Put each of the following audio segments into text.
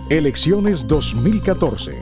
Elecciones 2014.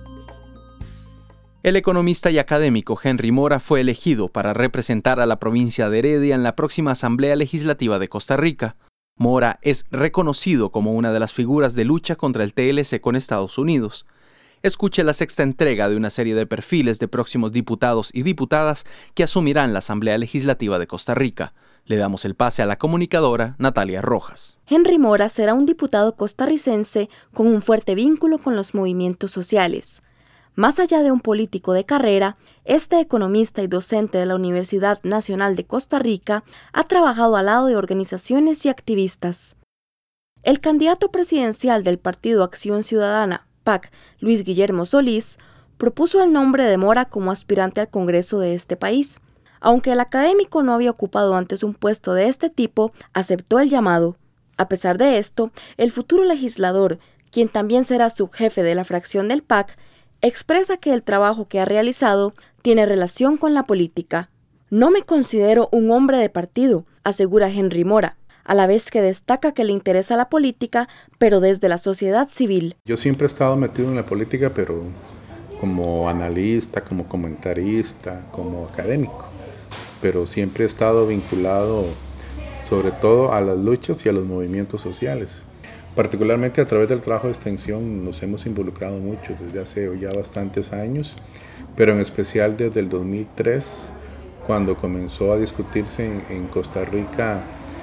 El economista y académico Henry Mora fue elegido para representar a la provincia de Heredia en la próxima Asamblea Legislativa de Costa Rica. Mora es reconocido como una de las figuras de lucha contra el TLC con Estados Unidos. Escuche la sexta entrega de una serie de perfiles de próximos diputados y diputadas que asumirán la Asamblea Legislativa de Costa Rica. Le damos el pase a la comunicadora Natalia Rojas. Henry Mora será un diputado costarricense con un fuerte vínculo con los movimientos sociales. Más allá de un político de carrera, este economista y docente de la Universidad Nacional de Costa Rica ha trabajado al lado de organizaciones y activistas. El candidato presidencial del Partido Acción Ciudadana, PAC, Luis Guillermo Solís, propuso el nombre de Mora como aspirante al Congreso de este país. Aunque el académico no había ocupado antes un puesto de este tipo, aceptó el llamado. A pesar de esto, el futuro legislador, quien también será subjefe de la fracción del PAC, expresa que el trabajo que ha realizado tiene relación con la política. No me considero un hombre de partido, asegura Henry Mora, a la vez que destaca que le interesa la política, pero desde la sociedad civil. Yo siempre he estado metido en la política, pero como analista, como comentarista, como académico. Pero siempre he estado vinculado sobre todo a las luchas y a los movimientos sociales. Particularmente a través del trabajo de extensión nos hemos involucrado mucho desde hace ya bastantes años, pero en especial desde el 2003, cuando comenzó a discutirse en Costa Rica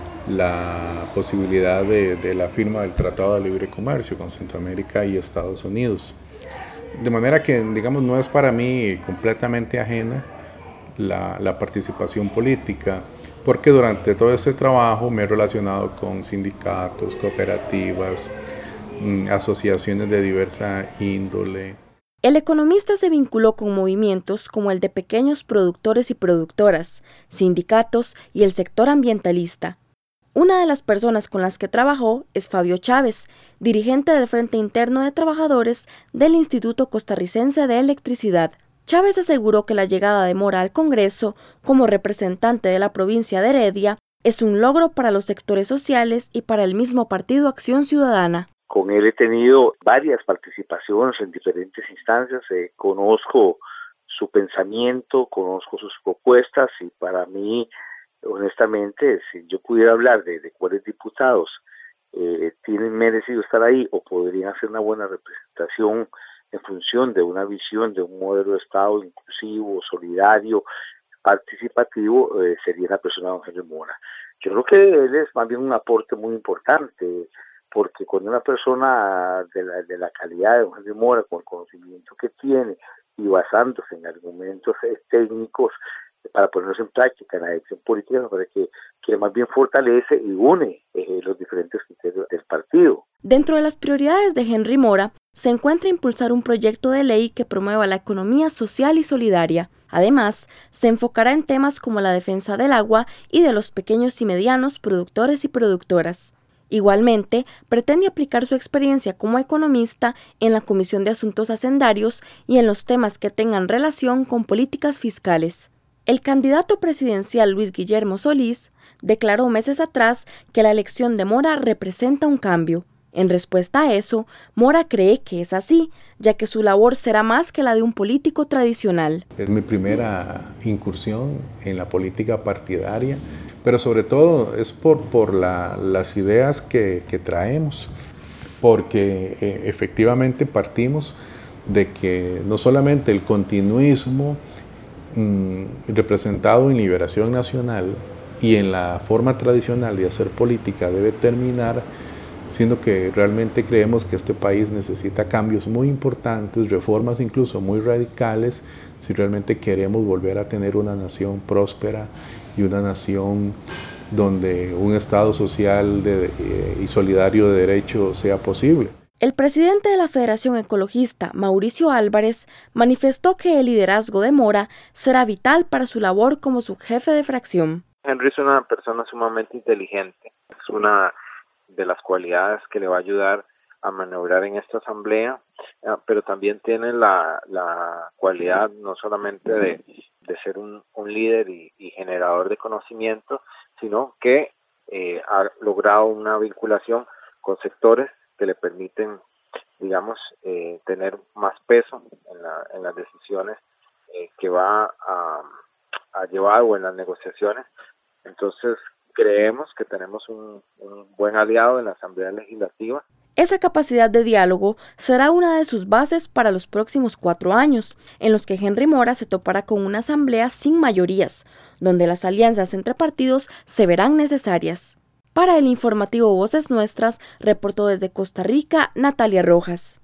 la posibilidad de la firma del Tratado de Libre Comercio con Centroamérica y Estados Unidos. De manera que, digamos, no es para mí completamente ajena la participación política, porque durante todo este trabajo me he relacionado con sindicatos, cooperativas, asociaciones de diversa índole. El economista se vinculó con movimientos como el de pequeños productores y productoras, sindicatos y el sector ambientalista. Una de las personas con las que trabajó es Fabio Chávez, dirigente del Frente Interno de Trabajadores del Instituto Costarricense de Electricidad. Chávez aseguró que la llegada de Mora al Congreso como representante de la provincia de Heredia es un logro para los sectores sociales y para el mismo Partido Acción Ciudadana. Con él he tenido varias participaciones en diferentes instancias, conozco su pensamiento, conozco sus propuestas y para mí, honestamente, si yo pudiera hablar de cuáles diputados tienen merecido estar ahí o podrían hacer una buena representación en función de una visión de un modelo de Estado inclusivo, solidario, participativo, sería la persona de don Henry Mora. Yo creo que él es más bien un aporte muy importante, porque con una persona de la calidad de don Henry Mora, con el conocimiento que tiene y basándose en argumentos técnicos para ponerlos en práctica en la acción política, me parece que más bien fortalece y une los diferentes criterios del partido. Dentro de las prioridades de Henry Mora se encuentra impulsar un proyecto de ley que promueva la economía social y solidaria. Además, se enfocará en temas como la defensa del agua y de los pequeños y medianos productores y productoras. Igualmente, pretende aplicar su experiencia como economista en la Comisión de Asuntos Hacendarios y en los temas que tengan relación con políticas fiscales. El candidato presidencial Luis Guillermo Solís declaró meses atrás que la elección de Mora representa un cambio. En respuesta a eso, Mora cree que es así, ya que su labor será más que la de un político tradicional. Es mi primera incursión en la política partidaria, pero sobre todo es por las ideas que traemos, porque efectivamente partimos de que no solamente el continuismo representado en Liberación Nacional y en la forma tradicional de hacer política debe terminar, sino que realmente creemos que este país necesita cambios muy importantes, reformas incluso muy radicales, si realmente queremos volver a tener una nación próspera y una nación donde un Estado social y solidario de derecho sea posible. El presidente de la Federación Ecologista, Mauricio Álvarez, manifestó que el liderazgo de Mora será vital para su labor como subjefe de fracción. Henry es una persona sumamente inteligente, es una de las cualidades que le va a ayudar a maniobrar en esta asamblea, pero también tiene la cualidad no solamente de ser un líder y generador de conocimiento, sino que ha logrado una vinculación con sectores que le permiten digamos, tener más peso en las decisiones que va a llevar o en las negociaciones. Entonces, creemos que tenemos un buen aliado en la Asamblea Legislativa. Esa capacidad de diálogo será una de sus bases para los próximos 4 años, en los que Henry Mora se topará con una asamblea sin mayorías, donde las alianzas entre partidos se verán necesarias. Para el informativo Voces Nuestras, reportó desde Costa Rica Natalia Rojas.